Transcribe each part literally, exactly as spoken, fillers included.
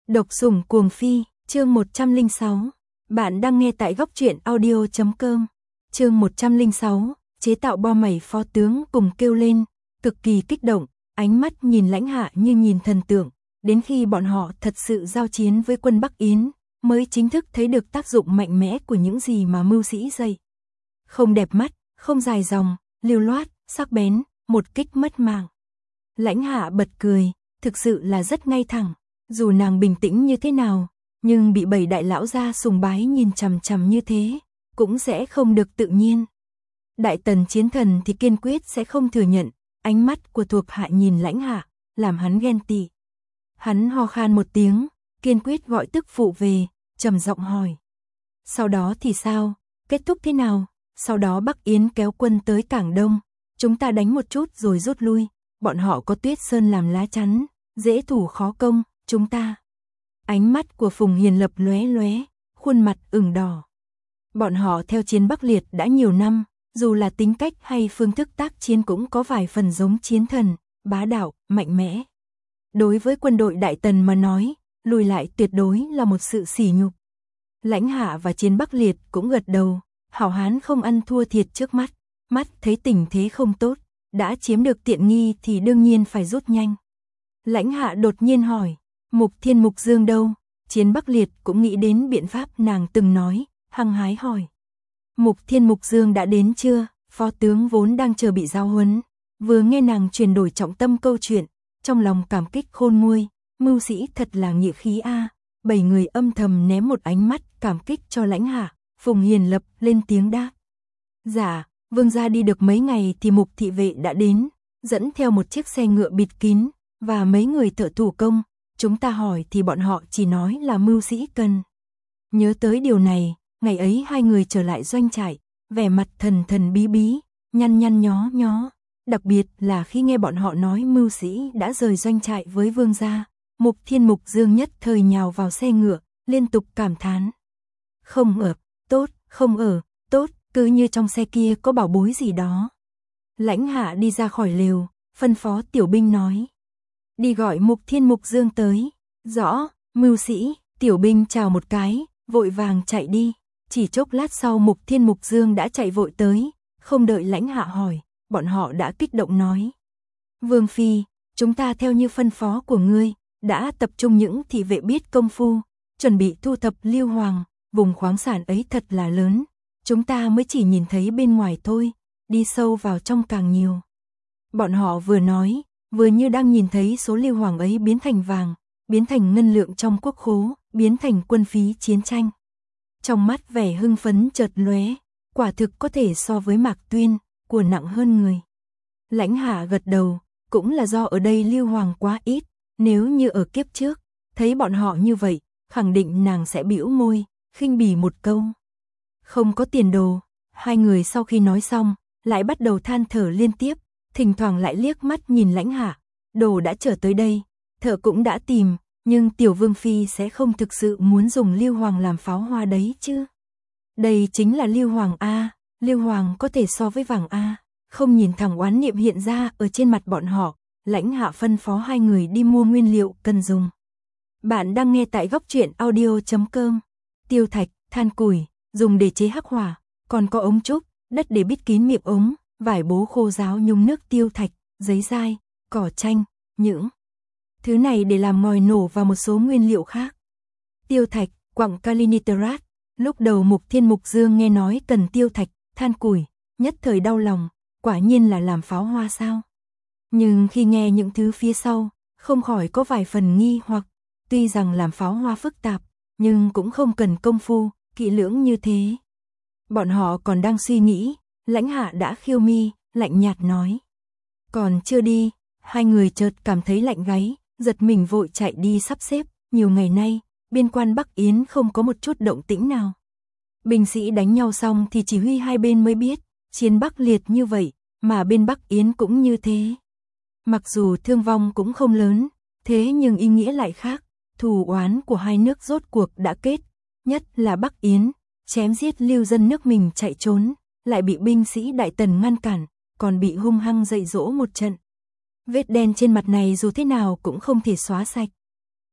Độc sủng cuồng phi, chương một trăm lẻ sáu. Bạn đang nghe tại góc truyện audio chấm com. Chương một trăm lẻ sáu, chế tạo bom mẩy phó tướng cùng kêu lên, cực kỳ kích động, ánh mắt nhìn Lãnh Hạ như nhìn thần tượng, đến khi bọn họ thật sự giao chiến với quân Bắc Yến, mới chính thức thấy được tác dụng mạnh mẽ của những gì mà mưu sĩ dạy. Không đẹp mắt, không dài dòng, lưu loát, sắc bén, một kích mất mạng. Lãnh Hạ bật cười, thực sự là rất ngay thẳng. Dù nàng bình tĩnh như thế nào, nhưng bị bảy đại lão gia sùng bái nhìn chằm chằm như thế, cũng sẽ không được tự nhiên. Đại tần chiến thần thì kiên quyết sẽ không thừa nhận, ánh mắt của thuộc hạ nhìn Lãnh Hạ, làm hắn ghen tị. Hắn ho khan một tiếng, kiên quyết gọi tức phụ về, trầm giọng hỏi. Sau đó thì sao, kết thúc thế nào? Sau đó Bắc Yến kéo quân tới Cảng Đông, chúng ta đánh một chút rồi rút lui, bọn họ có Tuyết Sơn làm lá chắn, dễ thủ khó công. Chúng ta. Ánh mắt của Phùng Hiền Lập lóe lóe, khuôn mặt ửng đỏ. Bọn họ theo chiến Bắc Liệt đã nhiều năm, dù là tính cách hay phương thức tác chiến cũng có vài phần giống chiến thần, bá đạo, mạnh mẽ. Đối với quân đội Đại Tần mà nói, lùi lại tuyệt đối là một sự sỉ nhục. Lãnh Hạ và chiến Bắc Liệt cũng gật đầu, hảo hán không ăn thua thiệt trước mắt, mắt thấy tình thế không tốt, đã chiếm được tiện nghi thì đương nhiên phải rút nhanh. Lãnh Hạ đột nhiên hỏi. Mục Thiên Mục Dương đâu? Chiến Bắc Liệt cũng nghĩ đến biện pháp nàng từng nói, hăng hái hỏi. Mục Thiên Mục Dương đã đến chưa? Phó tướng vốn đang chờ bị giao huấn, vừa nghe nàng chuyển đổi trọng tâm câu chuyện, trong lòng cảm kích khôn nguôi, mưu sĩ thật là nghĩa khí a. Bảy người âm thầm ném một ánh mắt cảm kích cho Lãnh Hạ. Phùng Hiền Lập lên tiếng đáp. Dạ, vương gia đi được mấy ngày thì Mục thị vệ đã đến, dẫn theo một chiếc xe ngựa bịt kín và mấy người thợ thủ công. Chúng ta hỏi thì bọn họ chỉ nói là mưu sĩ cần. Nhớ tới điều này, ngày ấy hai người trở lại doanh trại, vẻ mặt thần thần bí bí, nhăn nhăn nhó nhó. Đặc biệt là khi nghe bọn họ nói mưu sĩ đã rời doanh trại với vương gia, Mục Thiên Mục Dương nhất thời nhào vào xe ngựa, liên tục cảm thán. Không ở, tốt, không ở, tốt, cứ như trong xe kia có bảo bối gì đó. Lãnh Hạ đi ra khỏi lều, phân phó tiểu binh nói. Đi gọi Mục Thiên Mục Dương tới. Rõ, mưu sĩ. Tiểu binh chào một cái, vội vàng chạy đi. Chỉ chốc lát sau Mục Thiên Mục Dương đã chạy vội tới, không đợi Lãnh Hạ hỏi, bọn họ đã kích động nói. Vương Phi, chúng ta theo như phân phó của ngươi, đã tập trung những thị vệ biết công phu, chuẩn bị thu thập Lưu Hoàng, vùng khoáng sản ấy thật là lớn. Chúng ta mới chỉ nhìn thấy bên ngoài thôi, đi sâu vào trong càng nhiều. Bọn họ vừa nói, vừa như đang nhìn thấy số lưu hoàng ấy biến thành vàng, biến thành ngân lượng trong quốc khố, biến thành quân phí chiến tranh. Trong mắt vẻ hưng phấn chợt lóe, quả thực có thể so với Mạc Tuyên, của nặng hơn người. Lãnh Hạ gật đầu, cũng là do ở đây lưu hoàng quá ít, nếu như ở kiếp trước, thấy bọn họ như vậy, khẳng định nàng sẽ bĩu môi, khinh bỉ một câu. Không có tiền đồ, hai người sau khi nói xong, lại bắt đầu than thở liên tiếp. Thỉnh thoảng lại liếc mắt nhìn Lãnh Hạ, đồ đã trở tới đây, thợ cũng đã tìm, nhưng tiểu vương phi sẽ không thực sự muốn dùng Lưu Hoàng làm pháo hoa đấy chứ. Đây chính là Lưu Hoàng A, Lưu Hoàng có thể so với vàng A, không nhìn thẳng oán niệm hiện ra ở trên mặt bọn họ, Lãnh Hạ phân phó hai người đi mua nguyên liệu cần dùng. Bạn đang nghe tại góc truyện audio chấm com. Tiêu thạch, than củi, dùng để chế hắc hỏa, còn có ống trúc, đất để bít kín miệng ống. Vải bố khô ráo nhúng nước tiêu thạch, giấy dai, cỏ chanh, những thứ này để làm ngòi nổ và một số nguyên liệu khác. Tiêu thạch, quặng kali nitrat. Lúc đầu Mục Thiên Mục Dương nghe nói cần tiêu thạch, than củi, nhất thời đau lòng, quả nhiên là làm pháo hoa sao. Nhưng khi nghe những thứ phía sau, không khỏi có vài phần nghi hoặc, tuy rằng làm pháo hoa phức tạp, nhưng cũng không cần công phu, kỹ lưỡng như thế. Bọn họ còn đang suy nghĩ. Lãnh Hạ đã khiêu mi, lạnh nhạt nói. Còn chưa đi, hai người chợt cảm thấy lạnh gáy, giật mình vội chạy đi sắp xếp. Nhiều ngày nay, biên quan Bắc Yến không có một chút động tĩnh nào. Binh sĩ đánh nhau xong thì chỉ huy hai bên mới biết, chiến Bắc Liệt như vậy, mà bên Bắc Yến cũng như thế. Mặc dù thương vong cũng không lớn, thế nhưng ý nghĩa lại khác, thù oán của hai nước rốt cuộc đã kết, nhất là Bắc Yến, chém giết lưu dân nước mình chạy trốn. Lại bị binh sĩ Đại Tần ngăn cản, còn bị hung hăng dạy dỗ một trận. Vết đen trên mặt này dù thế nào cũng không thể xóa sạch.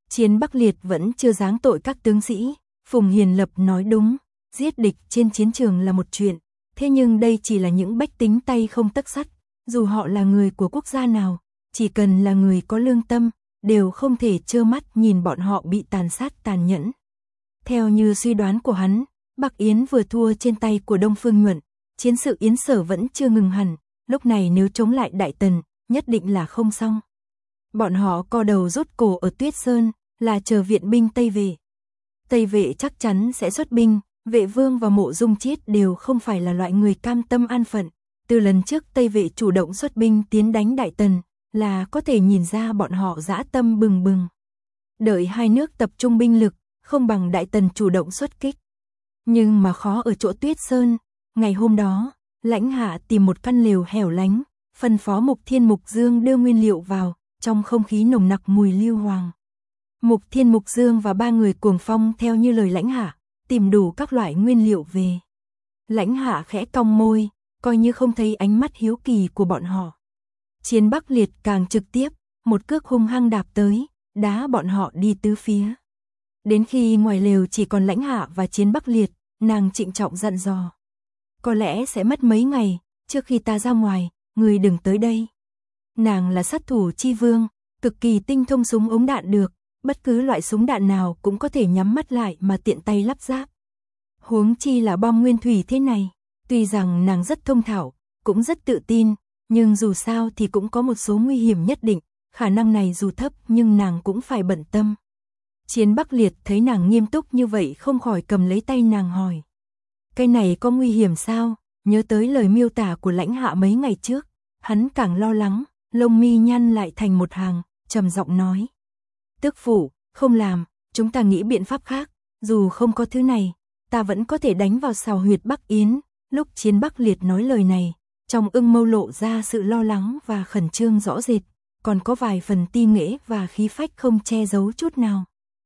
Chiến Bắc Liệt vẫn chưa giáng tội các tướng sĩ, Phùng Hiền Lập nói đúng, giết địch trên chiến trường là một chuyện, thế nhưng đây chỉ là những bách tính tay không tấc sắt, dù họ là người của quốc gia nào, chỉ cần là người có lương tâm, đều không thể trơ mắt nhìn bọn họ bị tàn sát tàn nhẫn. Theo như suy đoán của hắn, Bắc Yến vừa thua trên tay của Đông Phương Nhuận, chiến sự Yến Sở vẫn chưa ngừng hẳn, lúc này nếu chống lại Đại Tần, nhất định là không xong. Bọn họ co đầu rút cổ ở Tuyết Sơn, là chờ viện binh Tây Vệ. Tây Vệ chắc chắn sẽ xuất binh, Vệ Vương và Mộ Dung Chiết đều không phải là loại người cam tâm an phận. Từ lần trước Tây Vệ chủ động xuất binh tiến đánh Đại Tần, là có thể nhìn ra bọn họ dã tâm bừng bừng. Đợi hai nước tập trung binh lực, không bằng Đại Tần chủ động xuất kích. Nhưng mà khó ở chỗ Tuyết Sơn, ngày hôm đó, Lãnh Hạ tìm một căn lều hẻo lánh, phân phó Mục Thiên Mục Dương đưa nguyên liệu vào, trong không khí nồng nặc mùi lưu hoàng. Mục Thiên Mục Dương và ba người cuồng phong theo như lời Lãnh Hạ, tìm đủ các loại nguyên liệu về. Lãnh Hạ khẽ cong môi, coi như không thấy ánh mắt hiếu kỳ của bọn họ. Chiến Bắc Liệt càng trực tiếp, một cước hung hăng đạp tới, đá bọn họ đi tứ phía. Đến khi ngoài lều chỉ còn Lãnh Hạ và Chiến Bắc Liệt, nàng trịnh trọng dặn dò. Có lẽ sẽ mất mấy ngày, trước khi ta ra ngoài, người đừng tới đây. Nàng là sát thủ chi vương, cực kỳ tinh thông súng ống đạn được, bất cứ loại súng đạn nào cũng có thể nhắm mắt lại mà tiện tay lắp ráp. Huống chi là bom nguyên thủy thế này, tuy rằng nàng rất thông thạo, cũng rất tự tin, nhưng dù sao thì cũng có một số nguy hiểm nhất định, khả năng này dù thấp nhưng nàng cũng phải bận tâm. Chiến Bắc Liệt thấy nàng nghiêm túc như vậy không khỏi cầm lấy tay nàng hỏi. Cái này có nguy hiểm sao? Nhớ tới lời miêu tả của Lãnh Hạ mấy ngày trước, hắn càng lo lắng, lông mi nhăn lại thành một hàng, trầm giọng nói. Tước phụ, không làm, chúng ta nghĩ biện pháp khác, dù không có thứ này, ta vẫn có thể đánh vào sào huyệt Bắc Yến. Lúc Chiến Bắc Liệt nói lời này, trong ưng mâu lộ ra sự lo lắng và khẩn trương rõ rệt, còn có vài phần ti nghệ và khí phách không che giấu chút nào.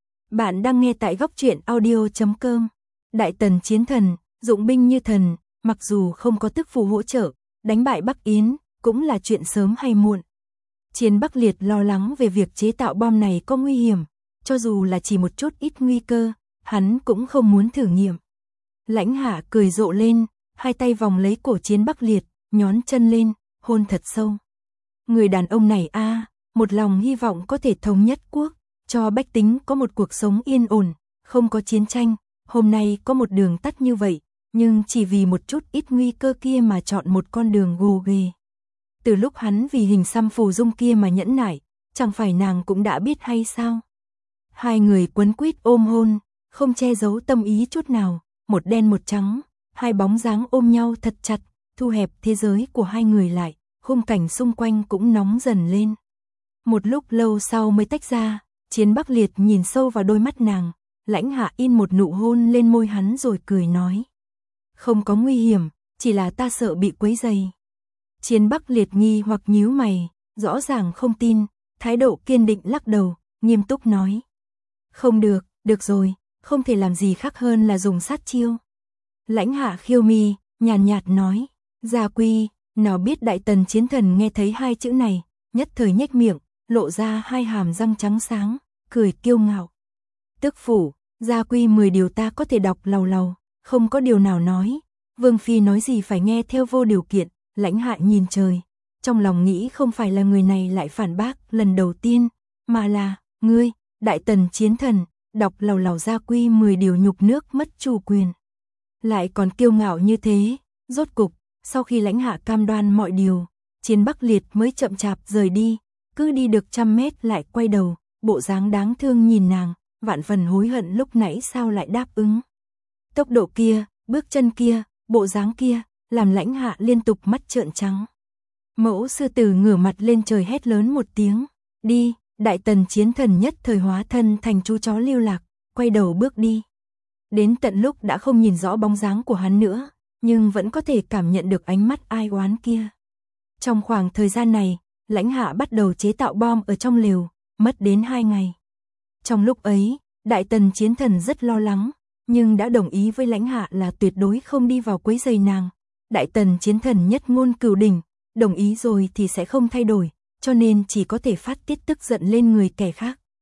Bạn đang nghe tại góc truyện audio chấm com. Đại Tần chiến thần, dụng binh như thần, mặc dù không có tước phụ hỗ trợ, đánh bại Bắc Yến, cũng là chuyện sớm hay muộn. Chiến Bắc Liệt lo lắng về việc chế tạo bom này có nguy hiểm, cho dù là chỉ một chút ít nguy cơ, hắn cũng không muốn thử nghiệm. Lãnh Hạ cười rộ lên, hai tay vòng lấy cổ Chiến Bắc Liệt, nhón chân lên, hôn thật sâu. Người đàn ông này a, à, một lòng hy vọng có thể thống nhất quốc, cho bách tính có một cuộc sống yên ổn, không có chiến tranh, hôm nay có một đường tắt như vậy, nhưng chỉ vì một chút ít nguy cơ kia mà chọn một con đường gồ ghề. Từ lúc hắn vì hình xăm phù dung kia mà nhẫn nại, chẳng phải nàng cũng đã biết hay sao? Hai người quấn quýt ôm hôn, không che giấu tâm ý chút nào, một đen một trắng, hai bóng dáng ôm nhau thật chặt, thu hẹp thế giới của hai người lại, khung cảnh xung quanh cũng nóng dần lên. Một lúc lâu sau mới tách ra, Chiến Bắc Liệt nhìn sâu vào đôi mắt nàng, Lãnh Hạ in một nụ hôn lên môi hắn rồi cười nói. Không có nguy hiểm, chỉ là ta sợ bị quấy rầy. Chiến Bắc Liệt nghi hoặc nhíu mày, rõ ràng không tin, thái độ kiên định lắc đầu, nghiêm túc nói. Không được, được rồi, không thể làm gì khác hơn là dùng sát chiêu. Lãnh Hạ khiêu mi, nhàn nhạt nói, Gia Quy, nào biết Đại Tần chiến thần nghe thấy hai chữ này, nhất thời nhếch miệng, lộ ra hai hàm răng trắng sáng, cười kiêu ngạo. Tước phủ, Gia Quy mười điều ta có thể đọc lầu lầu, không có điều nào nói, Vương Phi nói gì phải nghe theo vô điều kiện. Lãnh Hạ nhìn trời, trong lòng nghĩ không phải là người này lại phản bác lần đầu tiên, mà là, ngươi, Đại Tần chiến thần, đọc lầu lầu Gia Quy mười điều nhục nước mất chủ quyền. Lại còn kiêu ngạo như thế, rốt cục, sau khi Lãnh Hạ cam đoan mọi điều, Chiến Bắc Liệt mới chậm chạp rời đi, cứ đi được trăm mét lại quay đầu, bộ dáng đáng thương nhìn nàng, vạn phần hối hận lúc nãy sao lại đáp ứng. Tốc độ kia, bước chân kia, bộ dáng kia, làm Lãnh Hạ liên tục mắt trợn trắng. Mẫu sư tử ngửa mặt lên trời hét lớn một tiếng, đi, Đại Tần chiến thần nhất thời hóa thân thành chú chó lưu lạc, quay đầu bước đi. Đến tận lúc đã không nhìn rõ bóng dáng của hắn nữa, nhưng vẫn có thể cảm nhận được ánh mắt ai oán kia. Trong khoảng thời gian này, Lãnh Hạ bắt đầu chế tạo bom ở trong lều, mất đến hai ngày. Trong lúc ấy, Đại Tần chiến thần rất lo lắng, nhưng đã đồng ý với Lãnh Hạ là tuyệt đối không đi vào quấy rầy nàng. Đại Tần chiến thần nhất ngôn cửu đỉnh, đồng ý rồi thì sẽ không thay đổi, cho nên chỉ có thể phát tiết tức giận lên người kẻ khác.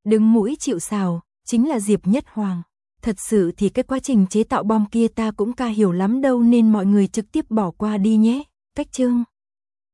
đứng mũi chịu sào, chính là Diệp Nhất Hoàng. Thật sự thì cái quá trình chế tạo bom kia ta cũng ca hiểu lắm đâu nên mọi người trực tiếp bỏ qua đi nhé. Cách chương